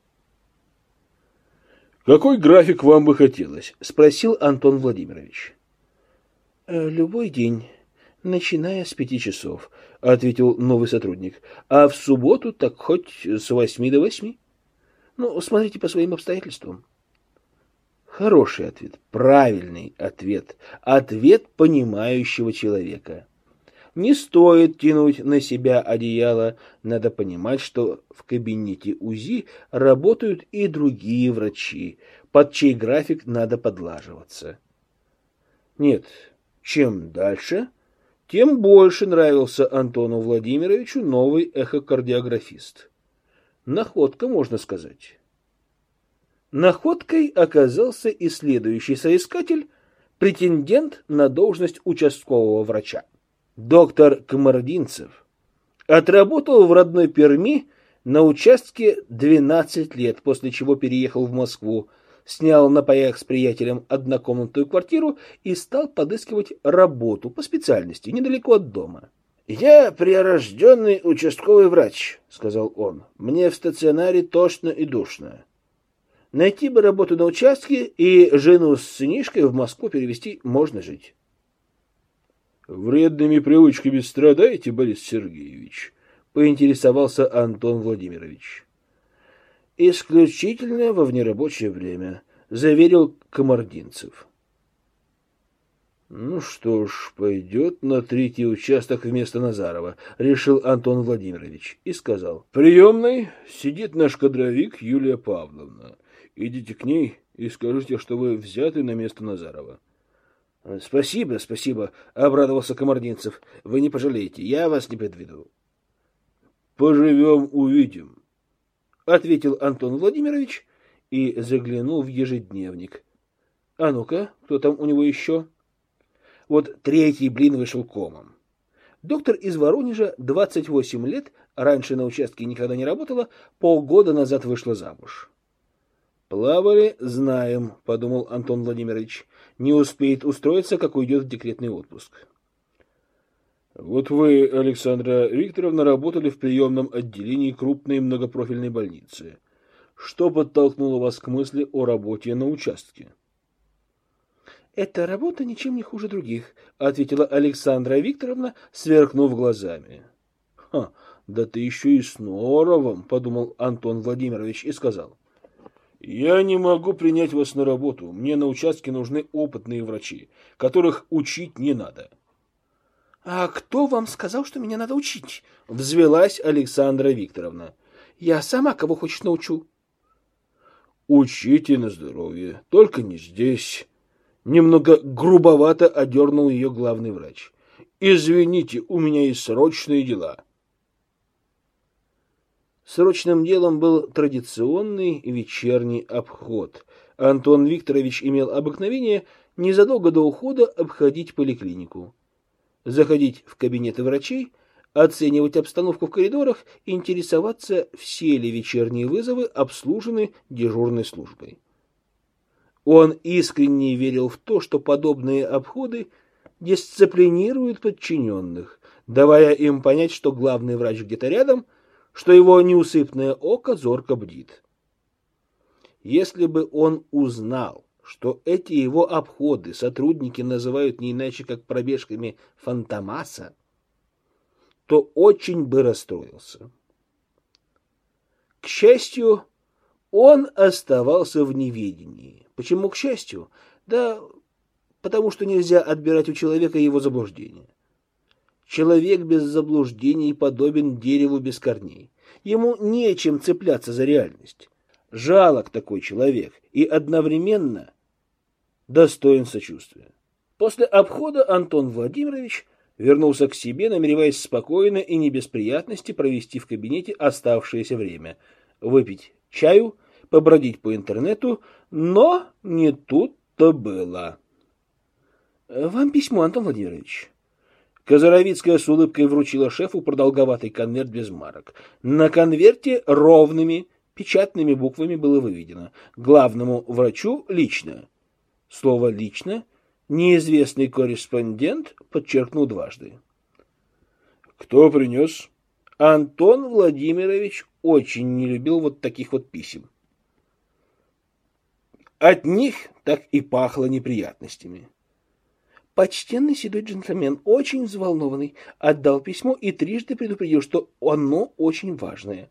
«Какой график вам бы хотелось?» — спросил Антон Владимирович. «Любой день, начиная с пяти часов», — ответил новый сотрудник. «А в субботу так хоть с восьми до восьми. Ну, смотрите по своим обстоятельствам». Хороший ответ, правильный ответ, ответ понимающего человека. Не стоит тянуть на себя одеяло, надо понимать, что в кабинете УЗИ работают и другие врачи, под чей график надо подлаживаться. Нет, чем дальше, тем больше нравился Антону Владимировичу новый эхокардиографист. Находка, можно сказать. Находкой оказался и следующий соискатель, претендент на должность участкового врача. Доктор Камардинцев отработал в родной Перми на участке двенадцать лет, после чего переехал в Москву, снял на паях с приятелем однокомнатную квартиру и стал подыскивать работу по специальности недалеко от дома. «Я прирожденный участковый врач», — сказал он. «Мне в стационаре тошно и душно. Найти бы работу на участке и жену с сынишкой в Москву перевезти, можно жить». «Вредными привычками страдаете, Борис Сергеевич?» — поинтересовался Антон Владимирович. «Исключительно во внерабочее время», — заверил Камардинцев. «Ну что ж, пойдет на третий участок вместо Назарова», — решил Антон Владимирович и сказал. «В приемной сидит наш кадровик Юлия Павловна. Идите к ней и скажите, что вы взяты на место Назарова». «Спасибо, спасибо», — обрадовался Камардинцев. «Вы не пожалеете, я вас не подведу». «Поживем, увидим». ответил Антон Владимирович и заглянул в ежедневник. А ну-ка, кто там у него еще? Вот третий блин вышел комом. Доктор из Воронежа, двадцать восемь лет, раньше на участке никогда не работала, полгода назад вышла замуж. «Плавали, знаем», — подумал Антон Владимирович. «Не успеет устроиться, как уйдет в декретный отпуск». Вот вы, Александра Викторовна, работали в приемном отделении крупной многопрофильной больницы. Что подтолкнуло вас к мысли о работе на участке? «Эта работа ничем не хуже других», — ответила Александра Викторовна, сверкнув глазами. «Ха, да ты еще и с норовом», — подумал Антон Владимирович и сказал. «Я не могу принять вас на работу. Мне на участке нужны опытные врачи, которых учить не надо». «А кто вам сказал, что меня надо учить?» — взвелась Александра Викторовна. «Я сама кого хочешь научу». «Учите на здоровье, только не здесь». Немного грубовато одернул ее главный врач. «Извините, у меня есть срочные дела». Срочным делом был традиционный вечерний обход. Антон Викторович имел обыкновение незадолго до ухода обходить поликлинику, заходить в кабинеты врачей, оценивать обстановку в коридорах, интересоваться, все ли вечерние вызовы обслужены дежурной службой. Он искренне верил в то, что подобные обходы дисциплинируют подчиненных, давая им понять, что главный врач где-то рядом, что его неусыпное око зорко бдит. Если бы он узнал, что эти его обходы сотрудники называют не иначе, как пробежками Фантомаса, то очень бы расстроился. К счастью, он оставался в неведении. Почему к счастью? Да потому что нельзя отбирать у человека его заблуждения. Человек без заблуждений подобен дереву без корней. Ему нечем цепляться за реальность. Жалок такой человек и одновременно достоин сочувствия. После обхода Антон Владимирович вернулся к себе, намереваясь спокойно и не без приятности провести в кабинете оставшееся время, выпить чаю, побродить по интернету, но не тут-то было. «Вам письмо, Антон Владимирович». Козаровицкая с улыбкой вручила шефу продолговатый конверт без марок. На конверте ровными печатными буквами было выведено: главному врачу лично. Слово «лично» неизвестный корреспондент подчеркнул дважды. «Кто принес?» Антон Владимирович очень не любил вот таких вот писем. От них так и пахло неприятностями. Почтенный седой джентльмен, очень взволнованный, отдал письмо и трижды предупредил, что оно очень важное.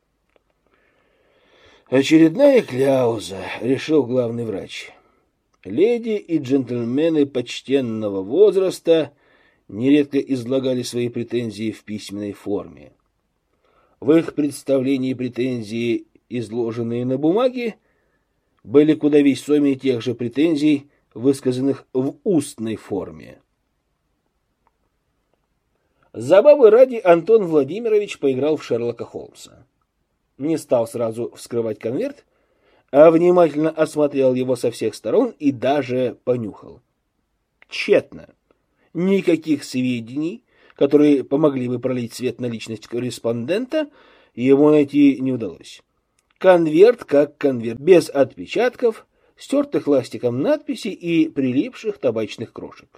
«Очередная кляуза», — решил главный врач. Леди и джентльмены почтенного возраста нередко излагали свои претензии в письменной форме. В их представлении претензии, изложенные на бумаге, были куда весомее тех же претензий, высказанных в устной форме. Забавы ради Антон Владимирович поиграл в Шерлока Холмса. Не стал сразу вскрывать конверт, а внимательно осмотрел его со всех сторон и даже понюхал. Тщетно. Никаких сведений, которые помогли бы пролить свет на личность корреспондента, ему найти не удалось. Конверт как конверт, без отпечатков, стертых ластиком надписей и прилипших табачных крошек.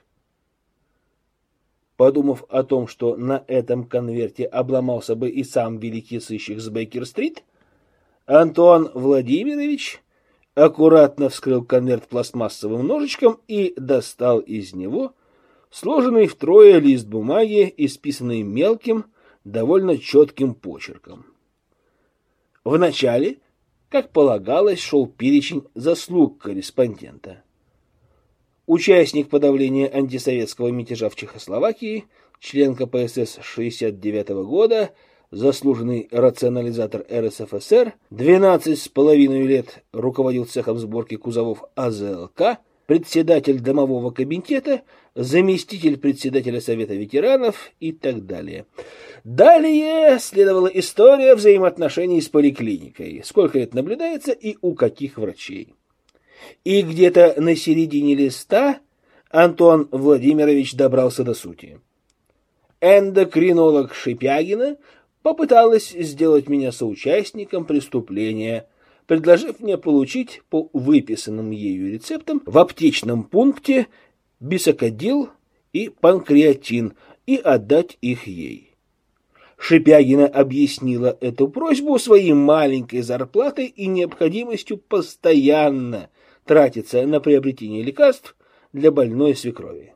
Подумав о том, что на этом конверте обломался бы и сам великий сыщик с Бейкер-стрит, Антон Владимирович аккуратно вскрыл конверт пластмассовым ножичком и достал из него сложенный втрое лист бумаги, исписанный мелким, довольно четким почерком. Вначале, как полагалось, шел перечень заслуг корреспондента. Участник подавления антисоветского мятежа в Чехословакии, член ка пэ эс эс шестьдесят девятого года, заслуженный рационализатор эр эс эф эс эр, двенадцать с половиной лет руководил цехом сборки кузовов а зэ эл ка, председатель домового комитета, заместитель председателя Совета ветеранов и так далее. Далее следовала история взаимоотношений с поликлиникой, сколько лет наблюдается и у каких врачей. И где-то на середине листа Антон Владимирович добрался до сути. Эндокринолог Шипягина попыталась сделать меня соучастником преступления, предложив мне получить по выписанным ею рецептам в аптечном пункте бисокодил и панкреатин и отдать их ей. Шипягина объяснила эту просьбу своей маленькой зарплатой и необходимостью постоянно тратиться на приобретение лекарств для больной свекрови.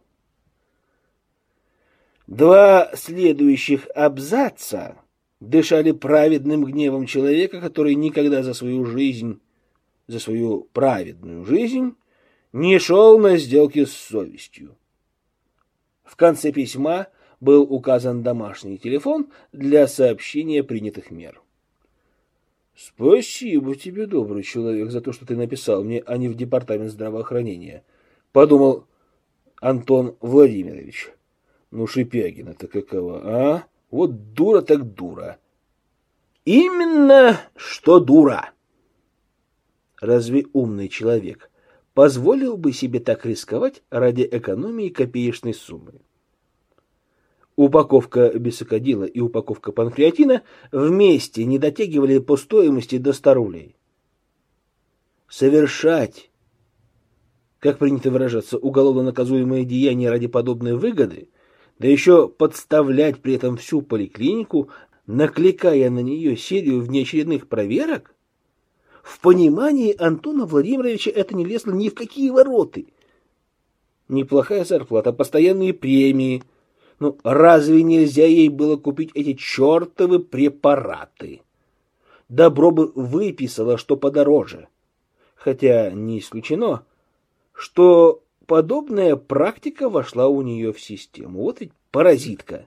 Два следующих абзаца дышали праведным гневом человека, который никогда за свою жизнь, за свою праведную жизнь, не шел на сделки с совестью. В конце письма был указан домашний телефон для сообщения принятых мер. «Спасибо тебе, добрый человек, за то, что ты написал мне, а не в департамент здравоохранения», — подумал Антон Владимирович. «Ну, Шипягина-то какова, а? Вот дура так дура». «Именно что дура!» Разве умный человек позволил бы себе так рисковать ради экономии копеечной суммы? Упаковка бисокодила и упаковка панкреатина вместе не дотягивали по стоимости до ста рублей. Совершать, как принято выражаться, уголовно наказуемое деяние ради подобной выгоды, да еще подставлять при этом всю поликлинику, накликая на нее серию внеочередных проверок, в понимании Антона Владимировича это не лезло ни в какие вороты. Неплохая зарплата, постоянные премии. Ну, разве нельзя ей было купить эти чертовы препараты? Добро бы выписала, что подороже. Хотя не исключено, что подобная практика вошла у нее в систему. Вот ведь паразитка.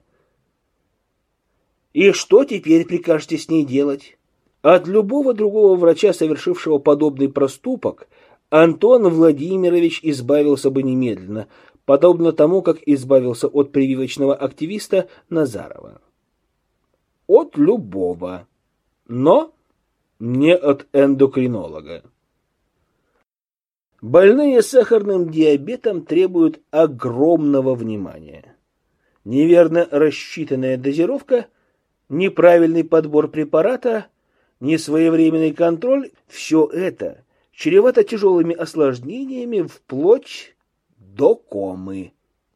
И что теперь прикажете с ней делать? От любого другого врача, совершившего подобный проступок, Антон Владимирович избавился бы немедленно, подобно тому, как избавился от прививочного активиста Назарова. От любого, но не от эндокринолога. Больные с сахарным диабетом требуют огромного внимания. Неверно рассчитанная дозировка, неправильный подбор препарата, несвоевременный контроль – все это чревато тяжелыми осложнениями вплоть до комы.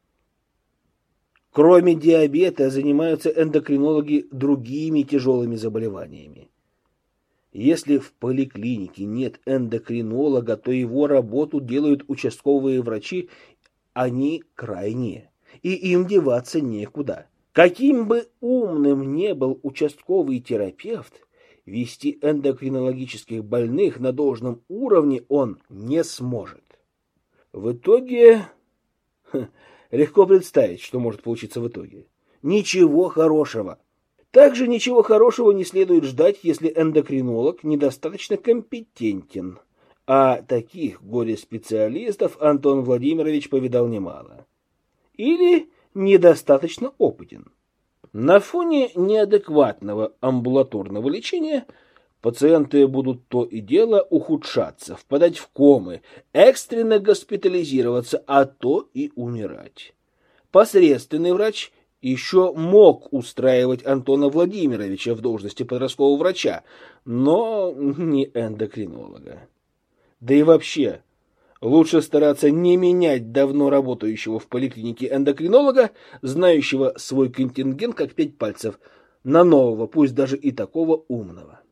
Кроме диабета занимаются эндокринологи другими тяжелыми заболеваниями. Если в поликлинике нет эндокринолога, то его работу делают участковые врачи, они крайние, и им деваться некуда. Каким бы умным ни был участковый терапевт, вести эндокринологических больных на должном уровне он не сможет. В итоге... Легко представить, что может получиться в итоге. Ничего хорошего. Также ничего хорошего не следует ждать, если эндокринолог недостаточно компетентен. А таких горе-специалистов Антон Владимирович повидал немало. Или недостаточно опытен. На фоне неадекватного амбулаторного лечения пациенты будут то и дело ухудшаться, впадать в комы, экстренно госпитализироваться, а то и умирать. Посредственный врач еще мог устраивать Антона Владимировича в должности подросткового врача, но не эндокринолога. Да и вообще, лучше стараться не менять давно работающего в поликлинике эндокринолога, знающего свой контингент как пять пальцев, на нового, пусть даже и такого умного.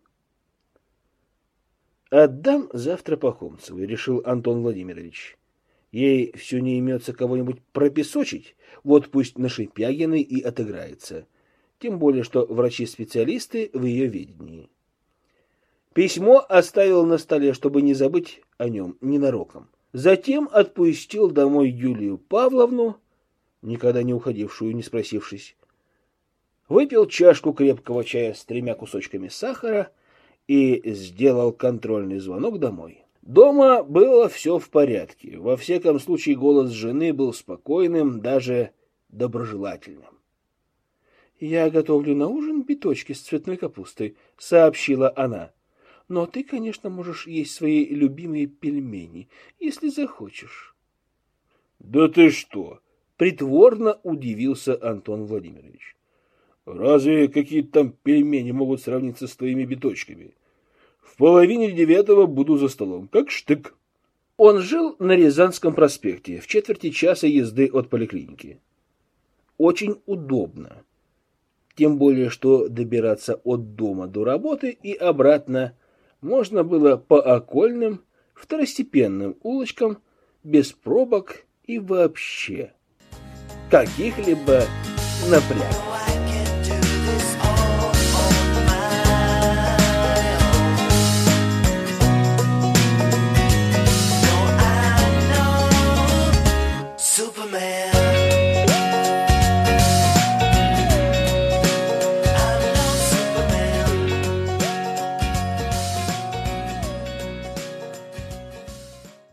«Отдам завтра Пахомцевой», — решил Антон Владимирович. «Ей все не имется кого-нибудь пропесочить, вот пусть на Шипягиной и отыграется. Тем более, что врачи-специалисты в ее ведении». Письмо оставил на столе, чтобы не забыть о нем ненароком. Затем отпустил домой Юлию Павловну, никогда не уходившую, не спросившись. Выпил чашку крепкого чая с тремя кусочками сахара и сделал контрольный звонок домой. Дома было все в порядке. Во всяком случае, голос жены был спокойным, даже доброжелательным. «Я готовлю на ужин биточки с цветной капустой», — сообщила она. «Но ты, конечно, можешь есть свои любимые пельмени, если захочешь». «Да ты что?» — притворно удивился Антон Владимирович. «Разве какие-то там пельмени могут сравниться с твоими биточками? В половине девятого буду за столом, как штык». Он жил на Рязанском проспекте, в четверти часа езды от поликлиники. Очень удобно. Тем более, что добираться от дома до работы и обратно можно было по окольным, второстепенным улочкам, без пробок и вообще каких-либо напрягов.